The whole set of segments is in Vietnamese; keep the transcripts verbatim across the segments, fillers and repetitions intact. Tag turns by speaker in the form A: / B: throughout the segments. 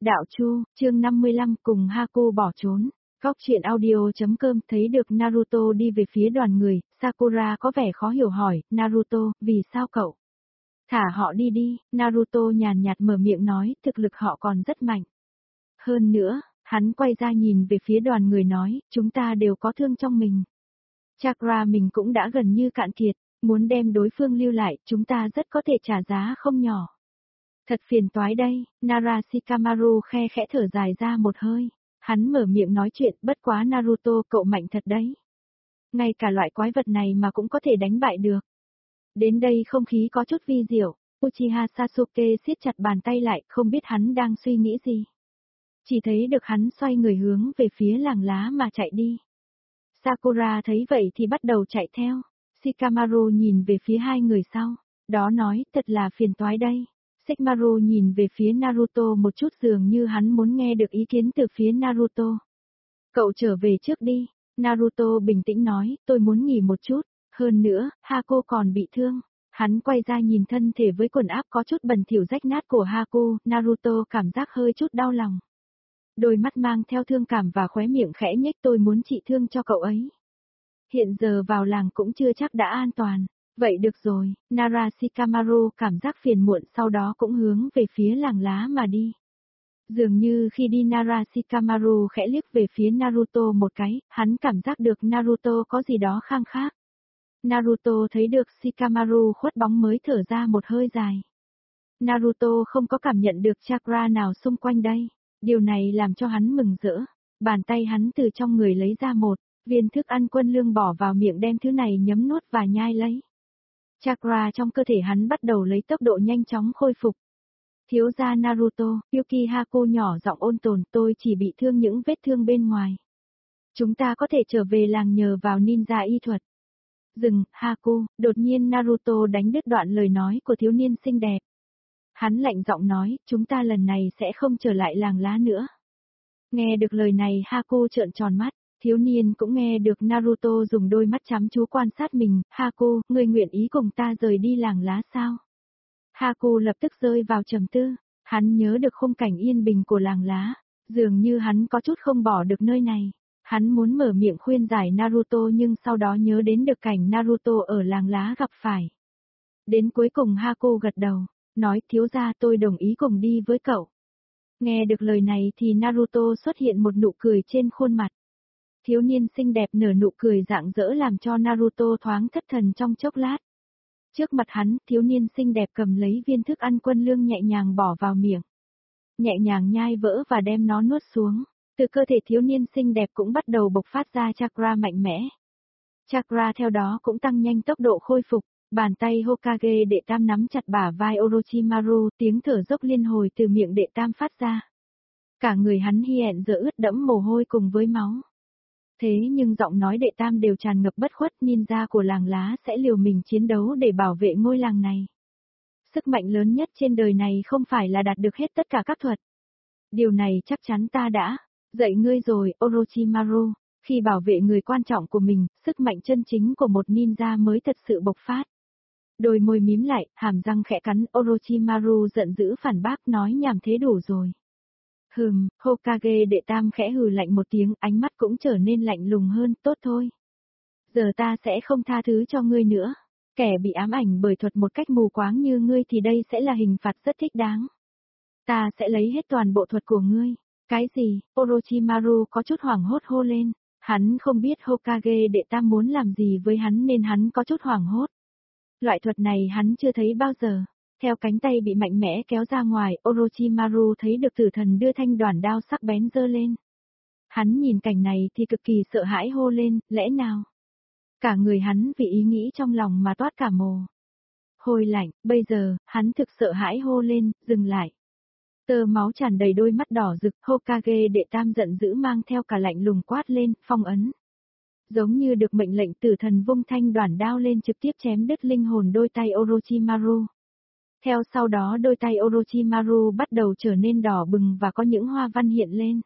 A: Đạo Chu, chương năm mươi lăm cùng Haku bỏ trốn. Góc truyện audio.com thấy được Naruto đi về phía đoàn người, Sakura có vẻ khó hiểu hỏi, Naruto, vì sao cậu? Thả họ đi đi, Naruto nhàn nhạt mở miệng nói, thực lực họ còn rất mạnh. Hơn nữa, hắn quay ra nhìn về phía đoàn người nói, chúng ta đều có thương trong mình. Chakra mình cũng đã gần như cạn kiệt, muốn đem đối phương lưu lại, chúng ta rất có thể trả giá không nhỏ. Thật phiền toái đây, Nara Shikamaru khe khẽ thở dài ra một hơi. Hắn mở miệng nói chuyện, bất quá Naruto cậu mạnh thật đấy. Ngay cả loại quái vật này mà cũng có thể đánh bại được. Đến đây không khí có chút vi diệu, Uchiha Sasuke siết chặt bàn tay lại, không biết hắn đang suy nghĩ gì. Chỉ thấy được hắn xoay người hướng về phía làng lá mà chạy đi. Sakura thấy vậy thì bắt đầu chạy theo. Shikamaru nhìn về phía hai người sau, đó nói, thật là phiền toái đây. Shikamaru nhìn về phía Naruto một chút dường như hắn muốn nghe được ý kiến từ phía Naruto. Cậu trở về trước đi, Naruto bình tĩnh nói, tôi muốn nghỉ một chút, hơn nữa, Haku còn bị thương. Hắn quay ra nhìn thân thể với quần áo có chút bẩn thỉu rách nát của Haku, Naruto cảm giác hơi chút đau lòng. Đôi mắt mang theo thương cảm và khóe miệng khẽ nhếch, tôi muốn trị thương cho cậu ấy. Hiện giờ vào làng cũng chưa chắc đã an toàn. Vậy được rồi, Nara Shikamaru cảm giác phiền muộn sau đó cũng hướng về phía làng lá mà đi. Dường như khi đi Nara Shikamaru khẽ liếc về phía Naruto một cái, hắn cảm giác được Naruto có gì đó khang khác. Naruto thấy được Shikamaru khuất bóng mới thở ra một hơi dài. Naruto không có cảm nhận được chakra nào xung quanh đây, điều này làm cho hắn mừng rỡ. Bàn tay hắn từ trong người lấy ra một viên thức ăn quân lương bỏ vào miệng đem thứ này nhấm nuốt và nhai lấy. Chakra trong cơ thể hắn bắt đầu lấy tốc độ nhanh chóng khôi phục. Thiếu gia Naruto, Yuki Haku nhỏ giọng ôn tồn, tôi chỉ bị thương những vết thương bên ngoài. Chúng ta có thể trở về làng nhờ vào ninja y thuật. Dừng, Haku, đột nhiên Naruto đánh đứt đoạn lời nói của thiếu niên xinh đẹp. Hắn lạnh giọng nói, chúng ta lần này sẽ không trở lại làng lá nữa. Nghe được lời này Haku trợn tròn mắt. Thiếu niên cũng nghe được Naruto dùng đôi mắt chăm chú quan sát mình, Haku, ngươi nguyện ý cùng ta rời đi làng lá sao? Haku lập tức rơi vào trầm tư, hắn nhớ được khung cảnh yên bình của làng lá, dường như hắn có chút không bỏ được nơi này. Hắn muốn mở miệng khuyên giải Naruto nhưng sau đó nhớ đến được cảnh Naruto ở làng lá gặp phải. Đến cuối cùng Haku gật đầu, nói thiếu gia tôi đồng ý cùng đi với cậu. Nghe được lời này thì Naruto xuất hiện một nụ cười trên khuôn mặt. Thiếu niên xinh đẹp nở nụ cười rạng rỡ làm cho Naruto thoáng thất thần trong chốc lát. Trước mặt hắn, thiếu niên xinh đẹp cầm lấy viên thức ăn quân lương nhẹ nhàng bỏ vào miệng. Nhẹ nhàng nhai vỡ và đem nó nuốt xuống. Từ cơ thể thiếu niên xinh đẹp cũng bắt đầu bộc phát ra chakra mạnh mẽ. Chakra theo đó cũng tăng nhanh tốc độ khôi phục. Bàn tay Hokage đệ tam nắm chặt bả vai Orochimaru, tiếng thở dốc liên hồi từ miệng đệ tam phát ra. Cả người hắn hiện giờ ướt đẫm mồ hôi cùng với máu. Thế nhưng giọng nói đệ tam đều tràn ngập bất khuất, ninja của làng lá sẽ liều mình chiến đấu để bảo vệ ngôi làng này. Sức mạnh lớn nhất trên đời này không phải là đạt được hết tất cả các thuật. Điều này chắc chắn ta đã dạy ngươi rồi, Orochimaru, khi bảo vệ người quan trọng của mình, sức mạnh chân chính của một ninja mới thật sự bộc phát. Đôi môi mím lại, hàm răng khẽ cắn, Orochimaru giận dữ phản bác nói nhảm thế đủ rồi. Hừm, Hokage đệ tam khẽ hừ lạnh một tiếng, ánh mắt cũng trở nên lạnh lùng hơn, tốt thôi. Giờ ta sẽ không tha thứ cho ngươi nữa. Kẻ bị ám ảnh bởi thuật một cách mù quáng như ngươi thì đây sẽ là hình phạt rất thích đáng. Ta sẽ lấy hết toàn bộ thuật của ngươi. Cái gì? Orochimaru có chút hoảng hốt hô lên. Hắn không biết Hokage đệ tam muốn làm gì với hắn nên hắn có chút hoảng hốt. Loại thuật này hắn chưa thấy bao giờ. Theo cánh tay bị mạnh mẽ kéo ra ngoài, Orochimaru thấy được tử thần đưa thanh đoản đao sắc bén giơ lên. Hắn nhìn cảnh này thì cực kỳ sợ hãi hô lên, lẽ nào? Cả người hắn vì ý nghĩ trong lòng mà toát cả mồ hôi lạnh, bây giờ, hắn thực sợ hãi hô lên, dừng lại. Tơ máu tràn đầy đôi mắt đỏ rực, Hokage đệ tam giận dữ mang theo cả lạnh lùng quát lên, phong ấn. Giống như được mệnh lệnh tử thần vung thanh đoản đao lên trực tiếp chém đứt linh hồn đôi tay Orochimaru. Theo sau đó đôi tay Orochimaru bắt đầu trở nên đỏ bừng và có những hoa văn hiện lên.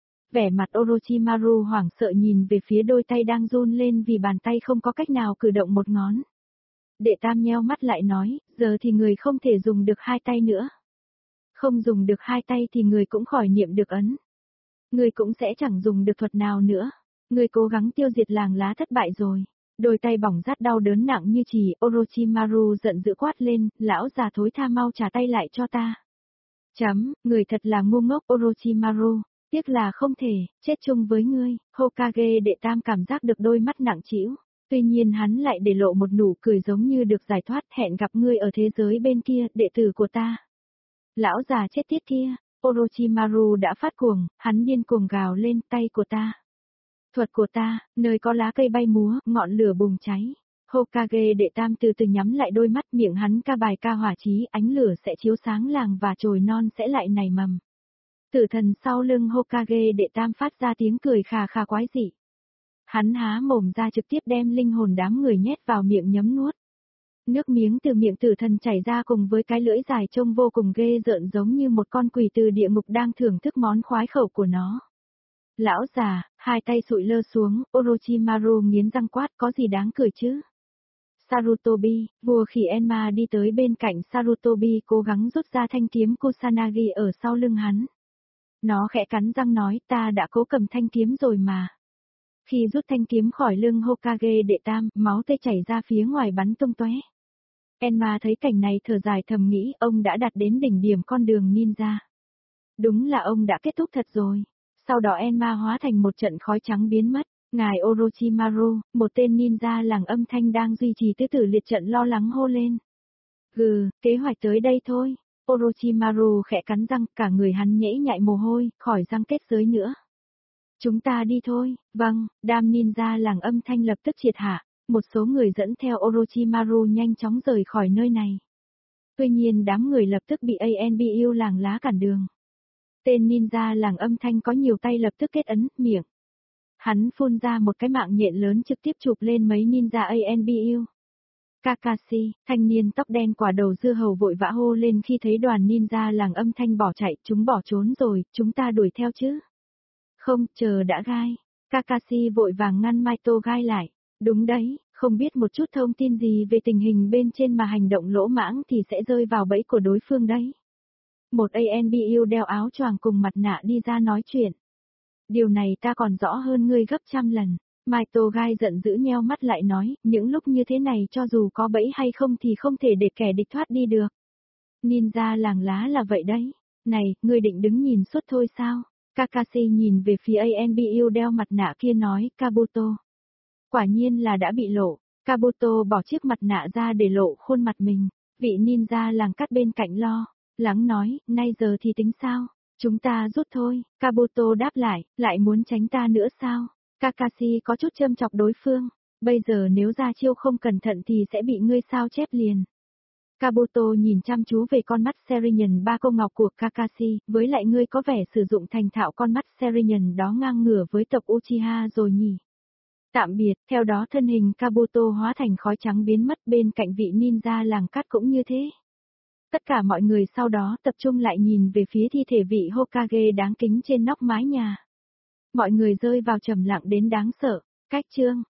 A: Vẻ mặt Orochimaru hoảng sợ nhìn về phía đôi tay đang run lên vì bàn tay không có cách nào cử động một ngón. Đệ tam nheo mắt lại nói, giờ thì người không thể dùng được hai tay nữa. Không dùng được hai tay thì người cũng khỏi niệm được ấn. Người cũng sẽ chẳng dùng được thuật nào nữa. Người cố gắng tiêu diệt làng lá thất bại rồi. Đôi tay bỏng rát đau đớn nặng như chì, Orochimaru giận dữ quát lên, lão già thối tha mau trả tay lại cho ta. Chấm, người thật là ngu ngốc Orochimaru, tiếc là không thể, chết chung với ngươi. Hokage đệ tam cảm giác được đôi mắt nặng trĩu, tuy nhiên hắn lại để lộ một nụ cười giống như được giải thoát, hẹn gặp ngươi ở thế giới bên kia, đệ tử của ta. Lão già chết tiết kia, Orochimaru đã phát cuồng, hắn điên cuồng gào lên, tay của ta. Thuật của ta, nơi có lá cây bay múa, ngọn lửa bùng cháy. Hokage đệ tam từ từ nhắm lại đôi mắt, miệng hắn ca bài ca hỏa chí, ánh lửa sẽ chiếu sáng làng và chồi non sẽ lại nảy mầm. Tử thần sau lưng Hokage đệ tam phát ra tiếng cười khà khà quái dị. Hắn há mồm ra trực tiếp đem linh hồn đám người nhét vào miệng nhấm nuốt. Nước miếng từ miệng tử thần chảy ra cùng với cái lưỡi dài trông vô cùng ghê rợn giống như một con quỷ từ địa ngục đang thưởng thức món khoái khẩu của nó. Lão già, hai tay sụi lơ xuống, Orochimaru nghiến răng quát, có gì đáng cười chứ? Sarutobi, vua khỉ Enma đi tới bên cạnh Sarutobi cố gắng rút ra thanh kiếm Kusanagi ở sau lưng hắn. Nó khẽ cắn răng nói, ta đã cố cầm thanh kiếm rồi mà. Khi rút thanh kiếm khỏi lưng Hokage đệ tam, máu tươi chảy ra phía ngoài bắn tung tóe. Enma thấy cảnh này thở dài thầm nghĩ, ông đã đạt đến đỉnh điểm con đường ninja. Đúng là ông đã kết thúc thật rồi. Sau đó Enma hóa thành một trận khói trắng biến mất. Ngài Orochimaru, một tên ninja làng âm thanh đang duy trì tứ tử liệt trận lo lắng hô lên. Gừ, kế hoạch tới đây thôi. Orochimaru khẽ cắn răng, cả người hắn nhễ nhại mồ hôi, khỏi răng kết giới nữa. Chúng ta đi thôi. Vâng, đám ninja làng âm thanh lập tức triệt hạ. Một số người dẫn theo Orochimaru nhanh chóng rời khỏi nơi này. Tuy nhiên đám người lập tức bị a en bê u làng lá cản đường. Tên ninja làng âm thanh có nhiều tay lập tức kết ấn, miệng. Hắn phun ra một cái mạng nhện lớn trực tiếp chụp lên mấy ninja a en bê u. Kakashi, thanh niên tóc đen quả đầu dưa hầu vội vã hô lên khi thấy đoàn ninja làng âm thanh bỏ chạy, chúng bỏ trốn rồi, chúng ta đuổi theo chứ. Không, chờ đã gai. Kakashi vội vàng ngăn Maito gai lại. Đúng đấy, không biết một chút thông tin gì về tình hình bên trên mà hành động lỗ mãng thì sẽ rơi vào bẫy của đối phương đấy. Một a en bê u đeo áo choàng cùng mặt nạ đi ra nói chuyện. Điều này ta còn rõ hơn ngươi gấp trăm lần. Maito gai giận dữ nheo mắt lại nói, những lúc như thế này cho dù có bẫy hay không thì không thể để kẻ địch thoát đi được. Ninja làng lá là vậy đấy. Này, ngươi định đứng nhìn suốt thôi sao? Kakashi nhìn về phía a en bê u đeo mặt nạ kia nói, Kabuto. Quả nhiên là đã bị lộ. Kabuto bỏ chiếc mặt nạ ra để lộ khuôn mặt mình. Vị ninja làng cắt bên cạnh lo. Lắng nói, nay giờ thì tính sao? Chúng ta rút thôi. Kabuto đáp lại, lại muốn tránh ta nữa sao? Kakashi có chút châm chọc đối phương. Bây giờ nếu ra chiêu không cẩn thận thì sẽ bị ngươi sao chép liền. Kabuto nhìn chăm chú về con mắt Serinyàn ba câu ngọc của Kakashi, với lại ngươi có vẻ sử dụng thành thạo con mắt Serinyàn đó ngang ngửa với tộc Uchiha rồi nhỉ. Tạm biệt, theo đó thân hình Kabuto hóa thành khói trắng biến mất, bên cạnh vị ninja làng cát cũng như thế. Tất cả mọi người sau đó tập trung lại nhìn về phía thi thể vị Hokage đáng kính trên nóc mái nhà. Mọi người rơi vào trầm lặng đến đáng sợ. Cách chương